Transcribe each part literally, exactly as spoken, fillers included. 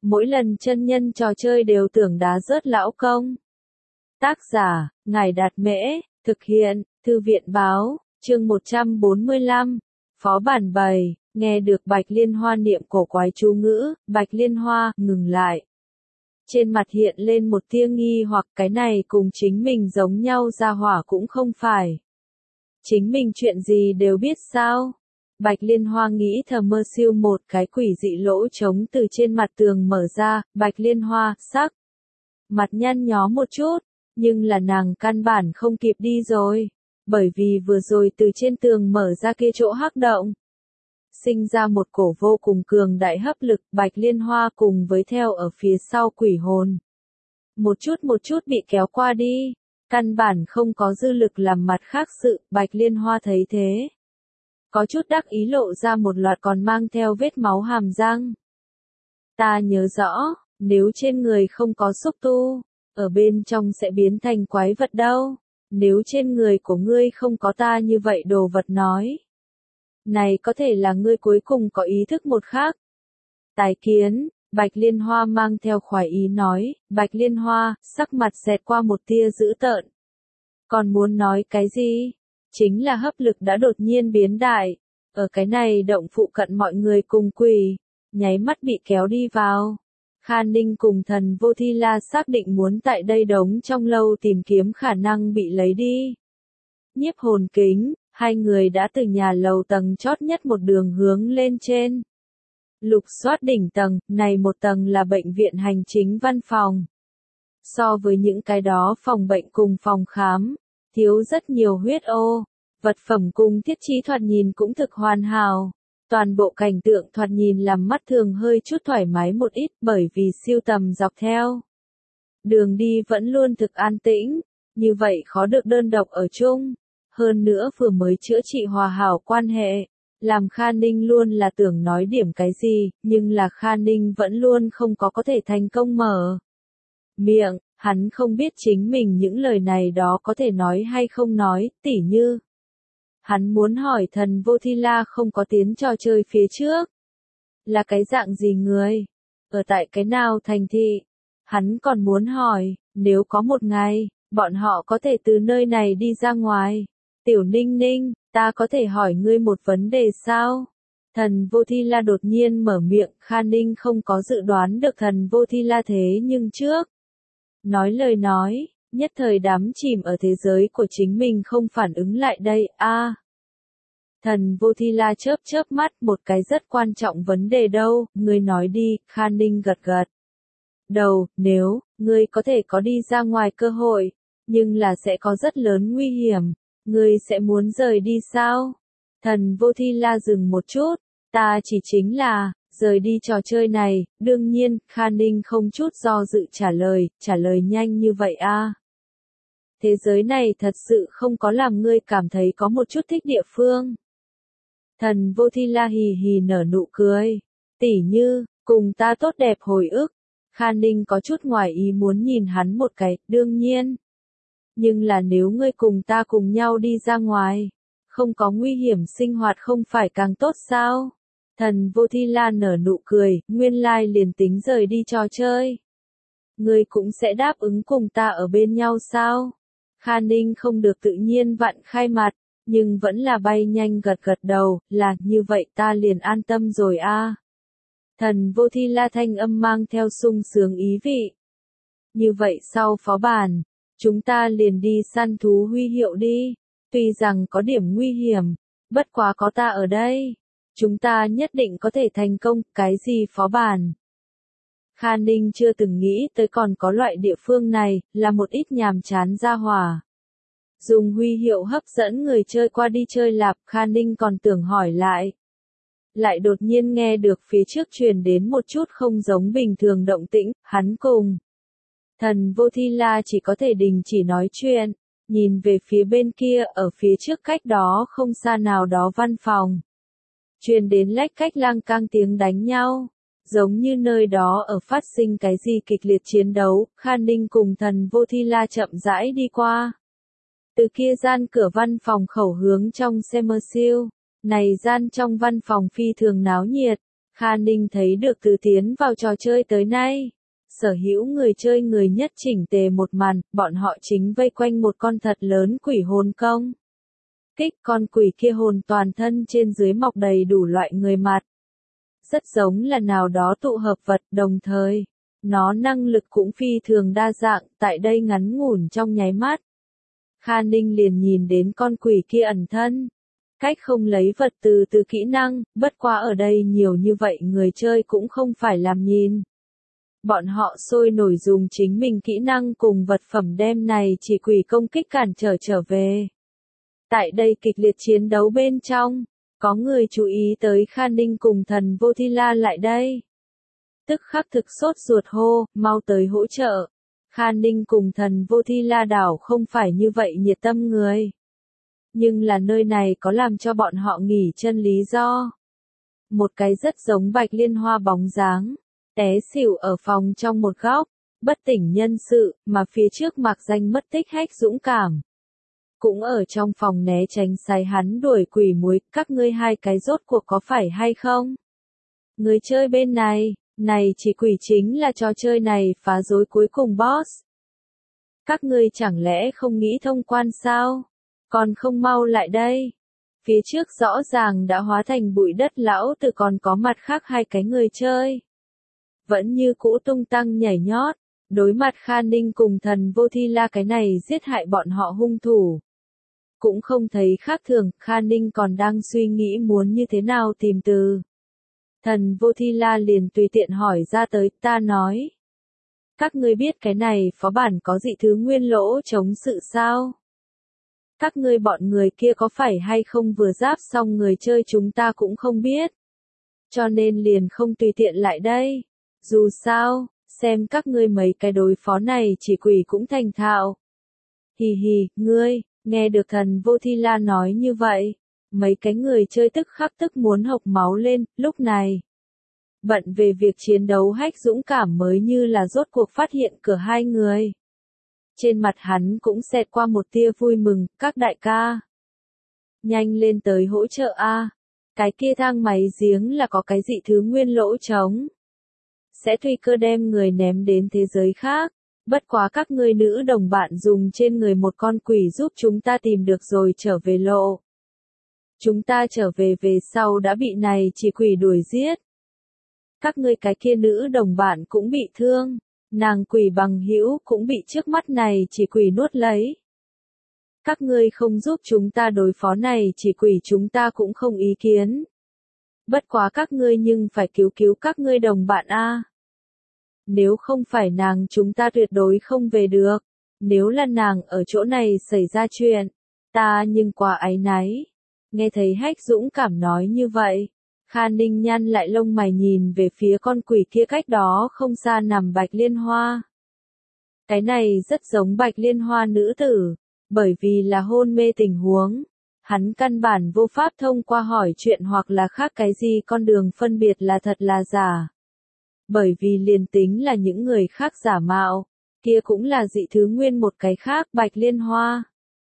mỗi lần chân nhân trò chơi đều tưởng đá rớt lão công. Tác giả, Ngài Đạt Mễ, thực hiện, Thư viện Báo, chương một trăm bốn mươi lăm, Phó Bản bày, nghe được Bạch Liên Hoa niệm cổ quái chú ngữ, Bạch Liên Hoa, ngừng lại. Trên mặt hiện lên một tia nghi hoặc cái này cùng chính mình giống nhau ra hỏa cũng không phải. Chính mình chuyện gì đều biết sao? Bạch Liên Hoa nghĩ thầm mơ siêu một cái quỷ dị lỗ trống từ trên mặt tường mở ra, Bạch Liên Hoa, sắc. Mặt nhăn nhó một chút, nhưng là nàng căn bản không kịp đi rồi, bởi vì vừa rồi từ trên tường mở ra kia chỗ hắc động. Sinh ra một cổ vô cùng cường đại hấp lực, Bạch Liên Hoa cùng với theo ở phía sau quỷ hồn. Một chút một chút bị kéo qua đi, căn bản không có dư lực làm mặt khác sự, Bạch Liên Hoa thấy thế. Có chút đắc ý lộ ra một loạt còn mang theo vết máu hàm răng. Ta nhớ rõ, nếu trên người không có xúc tu, ở bên trong sẽ biến thành quái vật đâu. Nếu trên người của ngươi không có ta như vậy đồ vật nói. Này có thể là ngươi cuối cùng có ý thức một khác. Tài kiến, Bạch Liên Hoa mang theo khoái ý nói, Bạch Liên Hoa, sắc mặt xẹt qua một tia dữ tợn. Còn muốn nói cái gì? Chính là hấp lực đã đột nhiên biến đại, ở cái này động phụ cận mọi người cùng quỳ, nháy mắt bị kéo đi vào. Kha Ninh cùng Thần Vô Thi La xác định muốn tại đây đống trong lâu tìm kiếm khả năng bị lấy đi. Nhiếp Hồn Kính, hai người đã từ nhà lầu tầng chót nhất một đường hướng lên trên. Lục soát đỉnh tầng, này một tầng là bệnh viện hành chính văn phòng. So với những cái đó phòng bệnh cùng phòng khám, thiếu rất nhiều huyết ô, vật phẩm cùng thiết trí thoạt nhìn cũng thực hoàn hảo. Toàn bộ cảnh tượng thoạt nhìn làm mắt thường hơi chút thoải mái một ít bởi vì siêu tầm dọc theo. Đường đi vẫn luôn thực an tĩnh, như vậy khó được đơn độc ở chung. Hơn nữa vừa mới chữa trị hòa hảo quan hệ, làm Kha Ninh luôn là tưởng nói điểm cái gì, nhưng là Kha Ninh vẫn luôn không có có thể thành công mở miệng, hắn không biết chính mình những lời này đó có thể nói hay không nói, tỉ như. Hắn muốn hỏi Thần Vô Thi La không có tiến trò chơi phía trước. Là cái dạng gì người? Ở tại cái nào thành thị? Hắn còn muốn hỏi, nếu có một ngày, bọn họ có thể từ nơi này đi ra ngoài. Tiểu Ninh Ninh, ta có thể hỏi ngươi một vấn đề sao? Thần Vô Thi La đột nhiên mở miệng, Kha Ninh không có dự đoán được Thần Vô Thi La thế nhưng trước. Nói lời nói, nhất thời đắm chìm ở thế giới của chính mình không phản ứng lại đây, a. À, Thần Vô Thi La chớp chớp mắt, một cái rất quan trọng vấn đề đâu, ngươi nói đi, Kha Ninh gật gật. Đầu, nếu, ngươi có thể có đi ra ngoài cơ hội, nhưng là sẽ có rất lớn nguy hiểm, ngươi sẽ muốn rời đi sao? Thần Vô Thi La dừng một chút, ta chỉ chính là, rời đi trò chơi này, đương nhiên, Kha Ninh không chút do dự trả lời, trả lời nhanh như vậy a. À. Thế giới này thật sự không có làm ngươi cảm thấy có một chút thích địa phương. Thần Vô Thi La hì hì nở nụ cười, tỉ như, cùng ta tốt đẹp hồi ức. Kha Ninh có chút ngoài ý muốn nhìn hắn một cái, đương nhiên. Nhưng là nếu ngươi cùng ta cùng nhau đi ra ngoài, không có nguy hiểm sinh hoạt không phải càng tốt sao? Thần Vô Thi La nở nụ cười, nguyên lai liền tính rời đi trò chơi. Ngươi cũng sẽ đáp ứng cùng ta ở bên nhau sao? Kha Ninh không được tự nhiên vặn khai mặt, nhưng vẫn là bay nhanh gật gật đầu, là như vậy ta liền an tâm rồi a. À. Thần Vô Thi La thanh âm mang theo sung sướng ý vị. Như vậy sau phó bản, chúng ta liền đi săn thú huy hiệu đi, tuy rằng có điểm nguy hiểm, bất quá có ta ở đây. Chúng ta nhất định có thể thành công, cái gì phó bản? Kha Ninh chưa từng nghĩ tới còn có loại địa phương này, là một ít nhàm chán ra hỏa. Dùng huy hiệu hấp dẫn người chơi qua đi chơi lạp, Kha Ninh còn tưởng hỏi lại. Lại đột nhiên nghe được phía trước truyền đến một chút không giống bình thường động tĩnh, hắn cùng. Thần Vô Thi La chỉ có thể đình chỉ nói chuyện, nhìn về phía bên kia ở phía trước cách đó không xa nào đó văn phòng. Truyền đến lách cách lang cang tiếng đánh nhau, giống như nơi đó ở phát sinh cái gì kịch liệt chiến đấu, Kha Ninh cùng Thần Vô Thi La chậm rãi đi qua. Từ kia gian cửa văn phòng khẩu hướng trong xe mơ siêu, này gian trong văn phòng phi thường náo nhiệt, Kha Ninh thấy được từ tiến vào trò chơi tới nay, sở hữu người chơi người nhất chỉnh tề một màn, bọn họ chính vây quanh một con thật lớn quỷ hồn công. Kích con quỷ kia hồn toàn thân trên dưới mọc đầy đủ loại người mặt. Rất giống là nào đó tụ hợp vật, đồng thời, nó năng lực cũng phi thường đa dạng, tại đây ngắn ngủn trong nháy mắt. Kha Ninh liền nhìn đến con quỷ kia ẩn thân. Cách không lấy vật từ từ kỹ năng, bất quá ở đây nhiều như vậy người chơi cũng không phải làm nhìn. Bọn họ sôi nổi dùng chính mình kỹ năng cùng vật phẩm đem này chỉ quỷ công kích cản trở trở về. Tại đây kịch liệt chiến đấu bên trong, có người chú ý tới Kha Ninh cùng thần Vô Thi La lại đây. Tức khắc thực sốt ruột hô, mau tới hỗ trợ. Kha Ninh cùng thần Vô Thi La đảo không phải như vậy nhiệt tâm người. Nhưng là nơi này có làm cho bọn họ nghỉ chân lý do. Một cái rất giống Bạch Liên Hoa bóng dáng, té xỉu ở phòng trong một góc, bất tỉnh nhân sự, mà phía trước mạc danh mất tích Hách Dũng Cảm. Cũng ở trong phòng né tránh sai hắn đuổi quỷ muối, các ngươi hai cái rốt cuộc có phải hay không? Người chơi bên này, này chỉ quỷ chính là trò chơi này phá rối cuối cùng boss. Các ngươi chẳng lẽ không nghĩ thông quan sao? Còn không mau lại đây. Phía trước rõ ràng đã hóa thành bụi đất lão tử còn có mặt khác hai cái người chơi. Vẫn như cũ tung tăng nhảy nhót, đối mặt Kha Ninh cùng thần Vô Thi La cái này giết hại bọn họ hung thủ. Cũng không thấy khác thường, Kha Ninh còn đang suy nghĩ muốn như thế nào tìm từ. Thần Vô Thi La liền tùy tiện hỏi ra tới, ta nói. Các ngươi biết cái này phó bản có dị thứ nguyên lỗ chống sự sao? Các ngươi bọn người kia có phải hay không vừa giáp xong người chơi chúng ta cũng không biết. Cho nên liền không tùy tiện lại đây. Dù sao, xem các ngươi mấy cái đối phó này chỉ quỷ cũng thành thạo. Hì hì, ngươi, nghe được thần Vô Thi La nói như vậy. Mấy cái người chơi tức khắc tức muốn hộc máu lên, lúc này. Bận về việc chiến đấu Hách Dũng Cảm mới như là rốt cuộc phát hiện cửa hai người. Trên mặt hắn cũng xẹt qua một tia vui mừng, các đại ca. Nhanh lên tới hỗ trợ a. Cái kia thang máy giếng là có cái dị thứ nguyên lỗ trống. Sẽ tùy cơ đem người ném đến thế giới khác. Bất quá các ngươi nữ đồng bạn dùng trên người một con quỷ giúp chúng ta tìm được rồi trở về lộ. Chúng ta trở về về sau đã bị này chỉ quỷ đuổi giết. Các ngươi cái kia nữ đồng bạn cũng bị thương. Nàng quỷ bằng hữu cũng bị trước mắt này chỉ quỷ nuốt lấy. Các ngươi không giúp chúng ta đối phó này chỉ quỷ chúng ta cũng không ý kiến. Bất quá các ngươi nhưng phải cứu cứu các ngươi đồng bạn a. Nếu không phải nàng chúng ta tuyệt đối không về được. Nếu là nàng ở chỗ này xảy ra chuyện, ta nhưng quá áy náy. Nghe thấy Hách Dũng Cảm nói như vậy. Kha Ninh nhăn lại lông mày nhìn về phía con quỷ kia cách đó không xa nằm Bạch Liên Hoa. Cái này rất giống Bạch Liên Hoa nữ tử, bởi vì là hôn mê tình huống. Hắn căn bản vô pháp thông qua hỏi chuyện hoặc là khác cái gì con đường phân biệt là thật là giả. Bởi vì liền tính là những người khác giả mạo, kia cũng là dị thứ nguyên một cái khác Bạch Liên Hoa.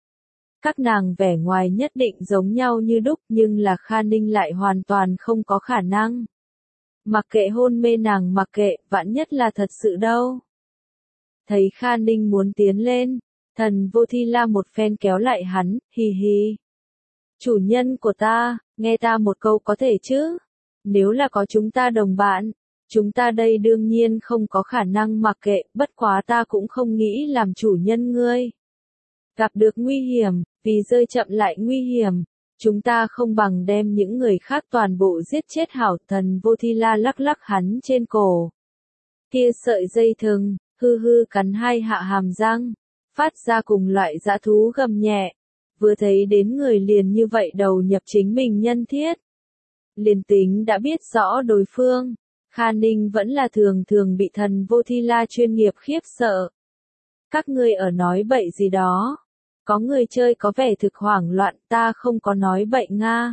Các nàng vẻ ngoài nhất định giống nhau như đúc nhưng là Kha Ninh lại hoàn toàn không có khả năng. Mặc kệ hôn mê nàng mặc kệ, vạn nhất là thật sự đâu. Thấy Kha Ninh muốn tiến lên, thần Vô Thi La một phen kéo lại hắn, hì hì. Chủ nhân của ta, nghe ta một câu có thể chứ? Nếu là có chúng ta đồng bạn, chúng ta đây đương nhiên không có khả năng mặc kệ, bất quá ta cũng không nghĩ làm chủ nhân ngươi. Gặp được nguy hiểm, vì rơi chậm lại nguy hiểm, chúng ta không bằng đem những người khác toàn bộ giết chết hảo. Thần Vô Thi La lắc lắc hắn trên cổ. Kia sợi dây thừng, hư hư cắn hai hạ hàm răng, phát ra cùng loại dã thú gầm nhẹ. Vừa thấy đến người liền như vậy đầu nhập chính mình nhân thiết. Liền tính đã biết rõ đối phương, Kha Ninh vẫn là thường thường bị thần Vô Thi La chuyên nghiệp khiếp sợ. Các ngươi ở nói bậy gì đó. Có người chơi có vẻ thực hoảng loạn, ta không có nói bậy nga.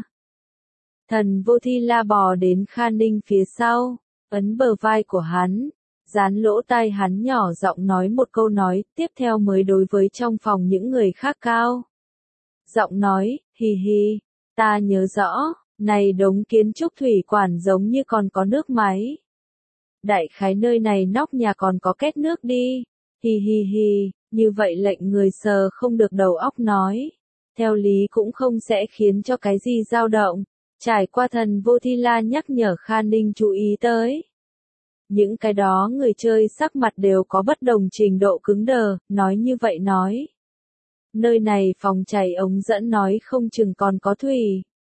Thần Vô Thi La bò đến Kha Ninh phía sau, ấn bờ vai của hắn, dán lỗ tai hắn nhỏ giọng nói một câu nói, tiếp theo mới đối với trong phòng những người khác cao. Giọng nói, hì hì, ta nhớ rõ, Này đống kiến trúc thủy quản giống như còn có nước máy. Đại khái nơi này nóc nhà còn có két nước đi. Hi hi hi, như vậy lệnh người sờ không được đầu óc nói. Theo lý cũng không sẽ khiến cho cái gì dao động. Trải qua thần vô thi la nhắc nhở Kha Ninh chú ý tới. Những cái đó người chơi sắc mặt đều có bất đồng trình độ cứng đờ, nói như vậy nói. Nơi này phòng chảy ống dẫn nói không chừng còn có thủy.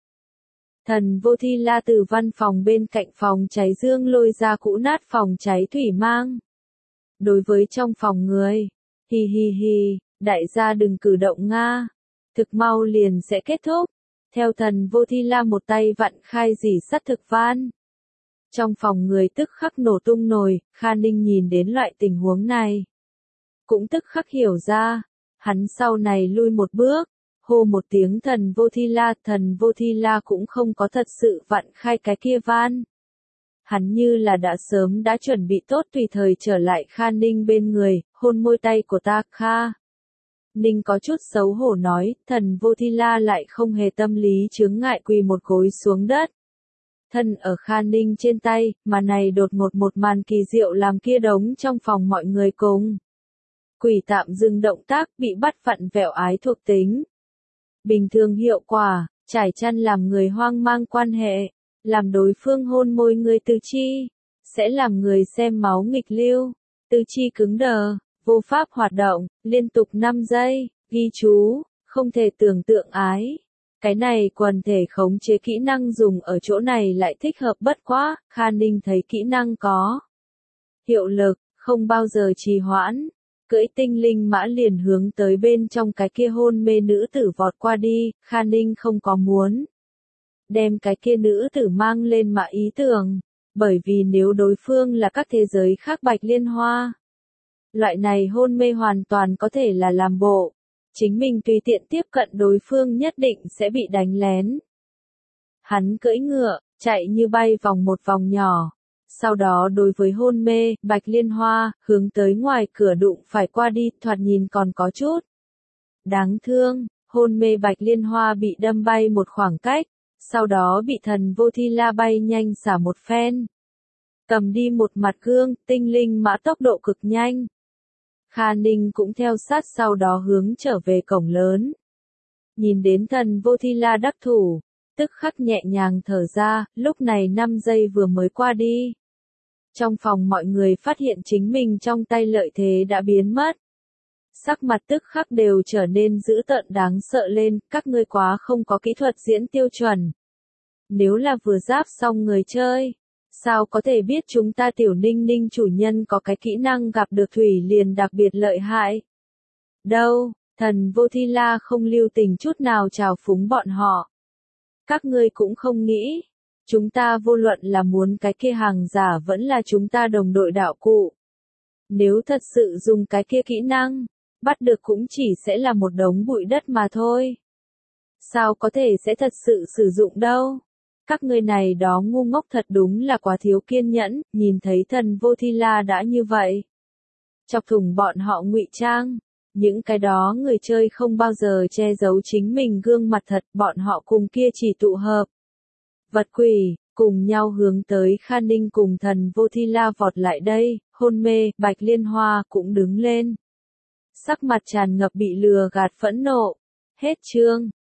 Thần vô thi la từ văn phòng bên cạnh phòng cháy dương lôi ra cũ nát phòng cháy thủy mang. Đối với trong phòng người, hi hi hi, đại gia đừng cử động Nga. Thực mau liền sẽ kết thúc. Theo thần vô thi la một tay vặn khai dỉ sắt thực van. Trong phòng người tức khắc nổ tung nồi, Kha Ninh nhìn đến loại tình huống này. Cũng tức khắc hiểu ra, hắn sau này lui một bước, hô một tiếng thần vô thi la, thần vô thi la cũng không có thật sự vặn khai cái kia van. Hắn như là đã sớm đã chuẩn bị tốt tùy thời trở lại Kha Ninh bên người, hôn môi tay của ta, Kha. Ninh có chút xấu hổ nói, thần vô thi la lại không hề tâm lý chướng ngại quỳ một gối xuống đất. Thân ở Kha Ninh trên tay, mà này đột ngột một màn kỳ diệu làm kia đống trong phòng mọi người cùng. Quỷ tạm dừng động tác bị bắt vặn vẹo ái thuộc tính. Bình thường hiệu quả, trải chăn làm người hoang mang quan hệ, làm đối phương hôn môi người tư chi, sẽ làm người xem máu nghịch lưu, tư chi cứng đờ, vô pháp hoạt động, liên tục năm giây, ghi chú, không thể tưởng tượng ái. Cái này quần thể khống chế kỹ năng dùng ở chỗ này lại thích hợp bất quá, Kha Ninh thấy kỹ năng có hiệu lực, không bao giờ trì hoãn, cưỡi tinh linh mã liền hướng tới bên trong cái kia hôn mê nữ tử vọt qua đi, Kha Ninh không có muốn đem cái kia nữ tử mang lên mà ý tưởng, bởi vì nếu đối phương là các thế giới khác Bạch Liên Hoa, loại này hôn mê hoàn toàn có thể là làm bộ. Chính mình tùy tiện tiếp cận đối phương nhất định sẽ bị đánh lén. Hắn cưỡi ngựa, chạy như bay vòng một vòng nhỏ. Sau đó đối với hôn mê, Bạch Liên Hoa, hướng tới ngoài cửa đụng phải qua đi, thoạt nhìn còn có chút đáng thương, hôn mê Bạch Liên Hoa bị đâm bay một khoảng cách, sau đó bị thần vô thi la bay nhanh xả một phen. Cầm đi một mặt gương, tinh linh mã tốc độ cực nhanh. Kha Ninh cũng theo sát sau đó hướng trở về cổng lớn. Nhìn đến thần vô thi la đắc thủ, tức khắc nhẹ nhàng thở ra, lúc này năm giây vừa mới qua đi. Trong phòng mọi người phát hiện chính mình trong tay lợi thế đã biến mất. Sắc mặt tức khắc đều trở nên dữ tợn đáng sợ lên, các ngươi quá không có kỹ thuật diễn tiêu chuẩn. Nếu là vừa giáp xong người chơi, sao có thể biết chúng ta tiểu ninh ninh chủ nhân có cái kỹ năng gặp được thủy liền đặc biệt lợi hại? Đâu, thần vô thi la không lưu tình chút nào trào phúng bọn họ. Các ngươi cũng không nghĩ, chúng ta vô luận là muốn cái kia hàng giả vẫn là chúng ta đồng đội đạo cụ. Nếu thật sự dùng cái kia kỹ năng, bắt được cũng chỉ sẽ là một đống bụi đất mà thôi. Sao có thể sẽ thật sự sử dụng đâu? Các người này đó ngu ngốc thật đúng là quá thiếu kiên nhẫn, nhìn thấy thần vô thi la đã như vậy. Chọc thủng bọn họ ngụy trang, những cái đó người chơi không bao giờ che giấu chính mình gương mặt thật, bọn họ cùng kia chỉ tụ hợp. Vật quỷ, cùng nhau hướng tới Kha Ninh cùng thần vô thi la vọt lại đây, hôn mê, Bạch Liên Hoa cũng đứng lên. Sắc mặt tràn ngập bị lừa gạt phẫn nộ. Hết chương.